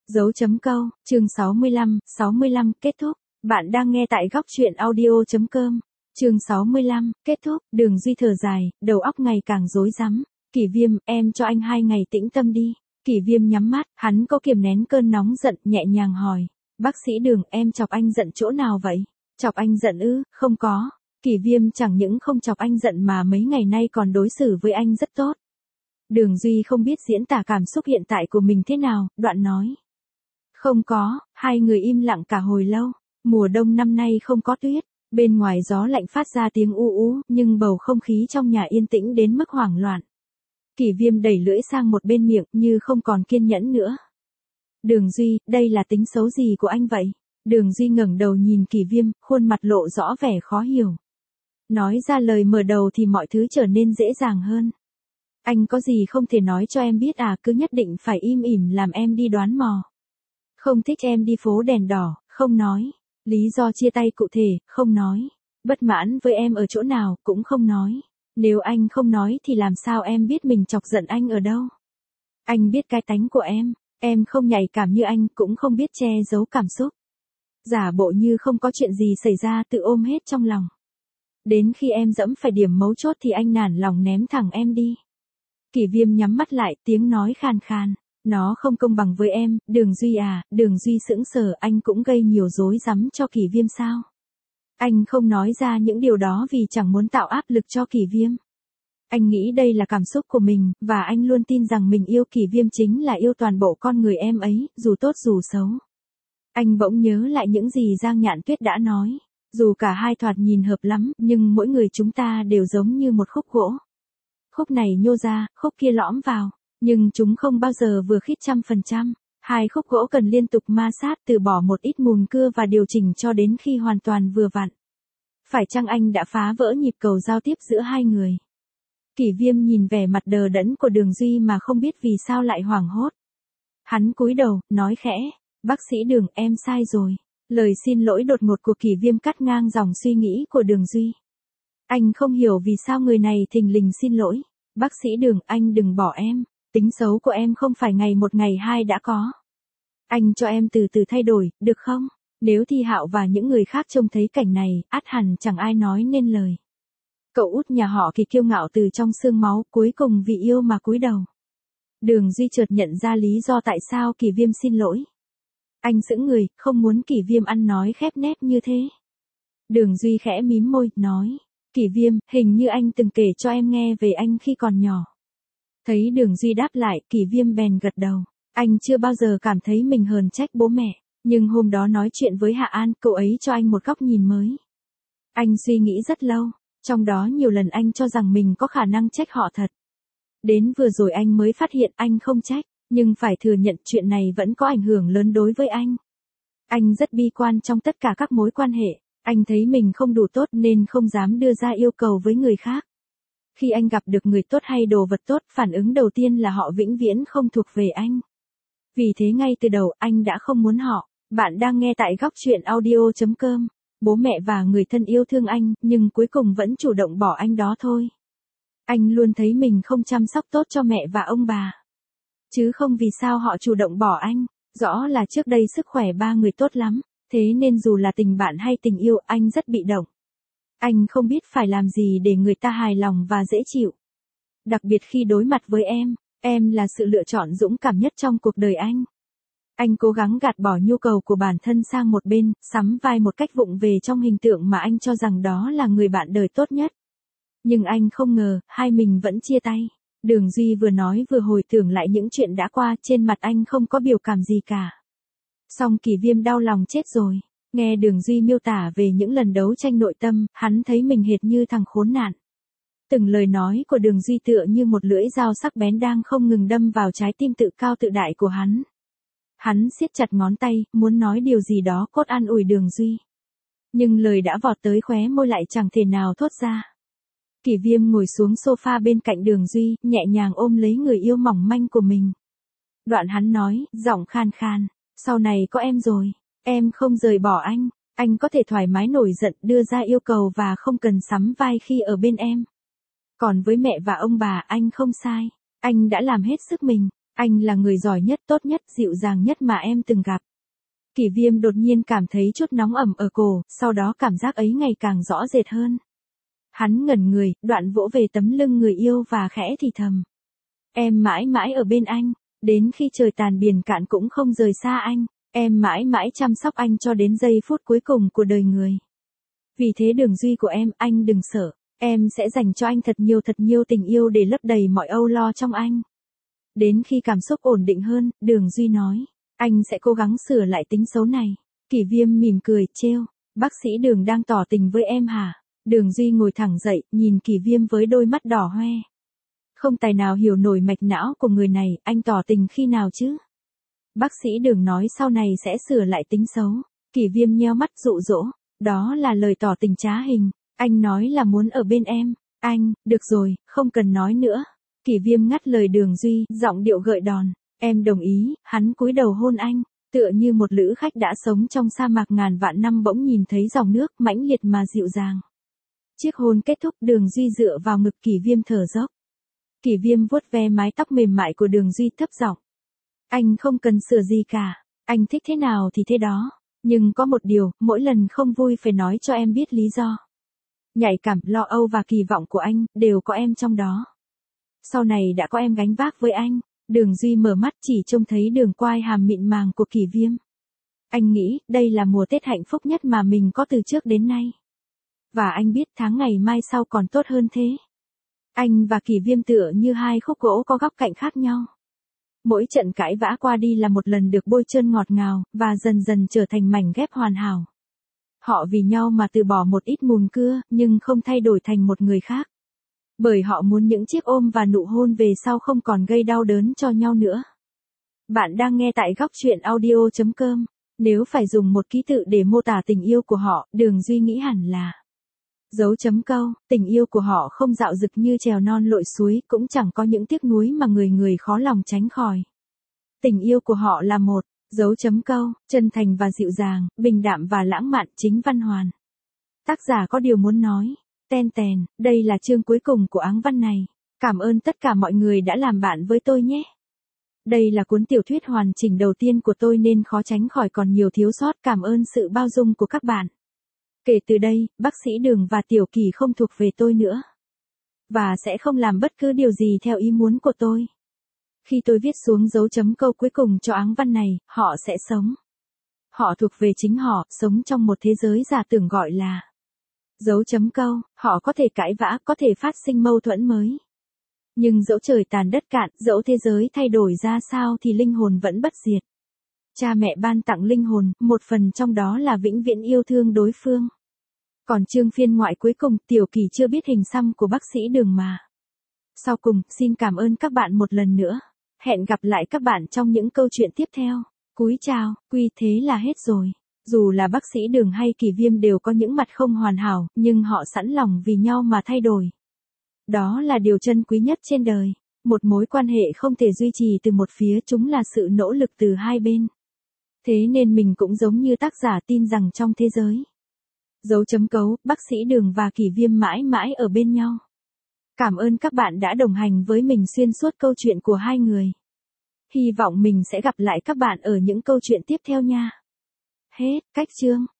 Dấu chấm câu, chương 65 kết thúc. Bạn đang nghe tại góc truyện audio.com. Chương 65, kết thúc. Đường Duy thở dài, đầu óc ngày càng rối rắm. Kỷ Viêm, em cho anh 2 ngày tĩnh tâm đi. Kỷ Viêm nhắm mắt, hắn có kiềm nén cơn nóng giận, nhẹ nhàng hỏi. Bác sĩ Đường, em chọc anh giận chỗ nào vậy? Chọc anh giận ư? Không có. Kỷ Viêm chẳng những không chọc anh giận mà mấy ngày nay còn đối xử với anh rất tốt. Đường Duy không biết diễn tả cảm xúc hiện tại của mình thế nào, đoạn nói. Không có. Hai người im lặng cả hồi lâu. Mùa đông năm nay không có tuyết. Bên ngoài gió lạnh phát ra tiếng u ú, nhưng bầu không khí trong nhà yên tĩnh đến mức hoảng loạn. Kỷ Viêm đẩy lưỡi sang một bên miệng như không còn kiên nhẫn nữa. Đường Duy, đây là tính xấu gì của anh vậy? Đường Duy ngẩng đầu nhìn Kỷ Viêm, khuôn mặt lộ rõ vẻ khó hiểu. Nói ra lời mở đầu thì mọi thứ trở nên dễ dàng hơn. Anh có gì không thể nói cho em biết à, cứ nhất định phải im ỉm làm em đi đoán mò. Không thích em đi phố đèn đỏ, không nói. Lý do chia tay cụ thể, không nói. Bất mãn với em ở chỗ nào, cũng không nói. Nếu anh không nói thì làm sao em biết mình chọc giận anh ở đâu? Anh biết cái tánh của em không nhạy cảm như anh, cũng không biết che giấu cảm xúc. Giả bộ như không có chuyện gì xảy ra, tự ôm hết trong lòng. Đến khi em dẫm phải điểm mấu chốt thì anh nản lòng ném thẳng em đi. Kỷ Viêm nhắm mắt lại, tiếng nói khan khan. Nó không công bằng với em, Đường Duy à. Đường Duy sững sờ, anh cũng gây nhiều rối rắm cho Kỷ Viêm sao? Anh không nói ra những điều đó vì chẳng muốn tạo áp lực cho Kỷ Viêm. Anh nghĩ đây là cảm xúc của mình, và anh luôn tin rằng mình yêu Kỷ Viêm chính là yêu toàn bộ con người em ấy, dù tốt dù xấu. Anh bỗng nhớ lại những gì Giang Nhạn Tuyết đã nói. Dù cả hai thoạt nhìn hợp lắm, nhưng mỗi người chúng ta đều giống như một khúc gỗ. Khúc này nhô ra, khúc kia lõm vào. Nhưng chúng không bao giờ vừa khít 100%. Hai khúc gỗ cần liên tục ma sát, từ bỏ một ít mùn cưa và điều chỉnh cho đến khi hoàn toàn vừa vặn. Phải chăng anh đã phá vỡ nhịp cầu giao tiếp giữa hai người? Kỷ Viêm nhìn vẻ mặt đờ đẫn của Đường Duy mà không biết vì sao lại hoảng hốt. Hắn cúi đầu, nói khẽ. Bác sĩ Đường, em sai rồi. Lời xin lỗi đột ngột của Kỷ Viêm cắt ngang dòng suy nghĩ của Đường Duy. Anh không hiểu vì sao người này thình lình xin lỗi. Bác sĩ Đường, anh đừng bỏ em. Tính xấu của em không phải ngày một ngày hai đã có. Anh cho em từ từ thay đổi, được không? Nếu Thi Hạo và những người khác trông thấy cảnh này, ắt hẳn chẳng ai nói nên lời. Cậu út nhà họ Kỳ kiêu ngạo từ trong xương máu, cuối cùng vì yêu mà cúi đầu. Đường Duy chợt nhận ra lý do tại sao Kỷ Viêm xin lỗi. Anh sững người, không muốn Kỷ Viêm ăn nói khép nép như thế. Đường Duy khẽ mím môi, nói. Kỷ Viêm, hình như anh từng kể cho em nghe về anh khi còn nhỏ. Thấy Đường Duy đáp lại, Kỷ Viêm bèn gật đầu. Anh chưa bao giờ cảm thấy mình hờn trách bố mẹ, nhưng hôm đó nói chuyện với Hạ An, cậu ấy cho anh một góc nhìn mới. Anh suy nghĩ rất lâu, trong đó nhiều lần anh cho rằng mình có khả năng trách họ thật. Đến vừa rồi anh mới phát hiện anh không trách, nhưng phải thừa nhận chuyện này vẫn có ảnh hưởng lớn đối với anh. Anh rất bi quan trong tất cả các mối quan hệ, anh thấy mình không đủ tốt nên không dám đưa ra yêu cầu với người khác. Khi anh gặp được người tốt hay đồ vật tốt, phản ứng đầu tiên là họ vĩnh viễn không thuộc về anh. Vì thế ngay từ đầu anh đã không muốn họ. Bạn đang nghe tại góc truyện audio.com. Bố mẹ và người thân yêu thương anh, nhưng cuối cùng vẫn chủ động bỏ anh đó thôi. Anh luôn thấy mình không chăm sóc tốt cho mẹ và ông bà. Chứ không vì sao họ chủ động bỏ anh. Rõ là trước đây sức khỏe ba người tốt lắm. Thế nên dù là tình bạn hay tình yêu, anh rất bị động. Anh không biết phải làm gì để người ta hài lòng và dễ chịu. Đặc biệt khi đối mặt với em là sự lựa chọn dũng cảm nhất trong cuộc đời anh. Anh cố gắng gạt bỏ nhu cầu của bản thân sang một bên, sắm vai một cách vụng về trong hình tượng mà anh cho rằng đó là người bạn đời tốt nhất. Nhưng anh không ngờ, hai mình vẫn chia tay. Đường Duy vừa nói vừa hồi tưởng lại những chuyện đã qua, trên mặt anh không có biểu cảm gì cả. Song Kỷ Viêm đau lòng chết rồi. Nghe Đường Duy miêu tả về những lần đấu tranh nội tâm, hắn thấy mình hệt như thằng khốn nạn. Từng lời nói của Đường Duy tựa như một lưỡi dao sắc bén đang không ngừng đâm vào trái tim tự cao tự đại của hắn. Hắn siết chặt ngón tay, muốn nói điều gì đó cốt an ủi Đường Duy. Nhưng lời đã vọt tới khóe môi lại chẳng thể nào thốt ra. Kỷ Viêm ngồi xuống sofa bên cạnh Đường Duy, nhẹ nhàng ôm lấy người yêu mỏng manh của mình. Đoạn hắn nói, giọng khan khan, sau này có em rồi. Em không rời bỏ anh có thể thoải mái nổi giận, đưa ra yêu cầu và không cần sắm vai khi ở bên em. Còn với mẹ và ông bà anh không sai, anh đã làm hết sức mình. Anh là người giỏi nhất, tốt nhất, dịu dàng nhất mà em từng gặp. Kỷ Viêm đột nhiên cảm thấy chút nóng ẩm ở cổ, sau đó cảm giác ấy ngày càng rõ rệt hơn. Hắn ngẩn người, đoạn vỗ về tấm lưng người yêu và khẽ thì thầm. Em mãi mãi ở bên anh, đến khi trời tàn biển cạn cũng không rời xa anh, em mãi mãi chăm sóc anh cho đến giây phút cuối cùng của đời người. Vì thế Đường Duy của em, anh đừng sợ, em sẽ dành cho anh thật nhiều tình yêu để lấp đầy mọi âu lo trong anh. Đến khi cảm xúc ổn định hơn, Đường Duy nói, anh sẽ cố gắng sửa lại tính xấu này. Kỷ Viêm mỉm cười, trêu, bác sĩ Đường đang tỏ tình với em hả? Đường Duy ngồi thẳng dậy, nhìn Kỷ Viêm với đôi mắt đỏ hoe. Không tài nào hiểu nổi mạch não của người này, anh tỏ tình khi nào chứ? Bác sĩ Đường nói sau này sẽ sửa lại tính xấu. Kỷ Viêm nheo mắt dụ dỗ, đó là lời tỏ tình trá hình, anh nói là muốn ở bên em. Anh, được rồi, không cần nói nữa. Kỷ Viêm ngắt lời Đường Duy, giọng điệu gợi đòn. Em đồng ý, hắn cúi đầu hôn anh, tựa như một lữ khách đã sống trong sa mạc ngàn vạn năm bỗng nhìn thấy dòng nước mãnh liệt mà dịu dàng. Chiếc hôn kết thúc, Đường Duy dựa vào ngực Kỷ Viêm thở dốc. Kỷ Viêm vuốt ve mái tóc mềm mại của Đường Duy thấp giọng. Anh không cần sửa gì cả, anh thích thế nào thì thế đó, nhưng có một điều, mỗi lần không vui phải nói cho em biết lý do. Nhạy cảm, lo âu và kỳ vọng của anh, đều có em trong đó. Sau này đã có em gánh vác với anh. Đường Duy mở mắt chỉ trông thấy đường quai hàm mịn màng của Kỷ Viêm. Anh nghĩ, đây là mùa Tết hạnh phúc nhất mà mình có từ trước đến nay. Và anh biết tháng ngày mai sau còn tốt hơn thế. Anh và Kỷ Viêm tựa như hai khúc gỗ có góc cạnh khác nhau. Mỗi trận cãi vã qua đi là một lần được bôi trơn ngọt ngào, và dần dần trở thành mảnh ghép hoàn hảo. Họ vì nhau mà từ bỏ một ít mùn cưa, nhưng không thay đổi thành một người khác. Bởi họ muốn những chiếc ôm và nụ hôn về sau không còn gây đau đớn cho nhau nữa. Bạn đang nghe tại góc truyện audio.com. Nếu phải dùng một ký tự để mô tả tình yêu của họ, Đường Duy nghĩ hẳn là dấu chấm câu. Tình yêu của họ không dạo dực như trèo non lội suối, cũng chẳng có những tiếc nuối mà người người khó lòng tránh khỏi. Tình yêu của họ là một dấu chấm câu, chân thành và dịu dàng, bình đạm và lãng mạn, chính văn hoàn. Tác giả có điều muốn nói. Ten tèn, đây là chương cuối cùng của áng văn này. Cảm ơn tất cả mọi người đã làm bạn với tôi nhé. Đây là cuốn tiểu thuyết hoàn chỉnh đầu tiên của tôi nên khó tránh khỏi còn nhiều thiếu sót. Cảm ơn sự bao dung của các bạn. Kể từ đây, bác sĩ Đường và Tiểu Kỳ không thuộc về tôi nữa. Và sẽ không làm bất cứ điều gì theo ý muốn của tôi. Khi tôi viết xuống dấu chấm câu cuối cùng cho áng văn này, họ sẽ sống. Họ thuộc về chính họ, sống trong một thế giới giả tưởng gọi là dấu chấm câu. Họ có thể cãi vã, có thể phát sinh mâu thuẫn mới. Nhưng dẫu trời tàn đất cạn, dẫu thế giới thay đổi ra sao thì linh hồn vẫn bất diệt. Cha mẹ ban tặng linh hồn, một phần trong đó là vĩnh viễn yêu thương đối phương. Còn chương phiên ngoại cuối cùng, Tiểu Kỳ chưa biết hình xăm của bác sĩ Đường mà. Sau cùng, xin cảm ơn các bạn một lần nữa. Hẹn gặp lại các bạn trong những câu chuyện tiếp theo. Cúi chào, thế là hết rồi. Dù là bác sĩ Đường hay Kỷ Viêm đều có những mặt không hoàn hảo, nhưng họ sẵn lòng vì nhau mà thay đổi. Đó là điều trân quý nhất trên đời. Một mối quan hệ không thể duy trì từ một phía, chúng là sự nỗ lực từ hai bên. Thế nên mình cũng giống như tác giả tin rằng trong thế giới dấu chấm câu, bác sĩ Đường và Kỷ Viêm mãi mãi ở bên nhau. Cảm ơn các bạn đã đồng hành với mình xuyên suốt câu chuyện của hai người. Hy vọng mình sẽ gặp lại các bạn ở những câu chuyện tiếp theo nha. Hết, cách chương.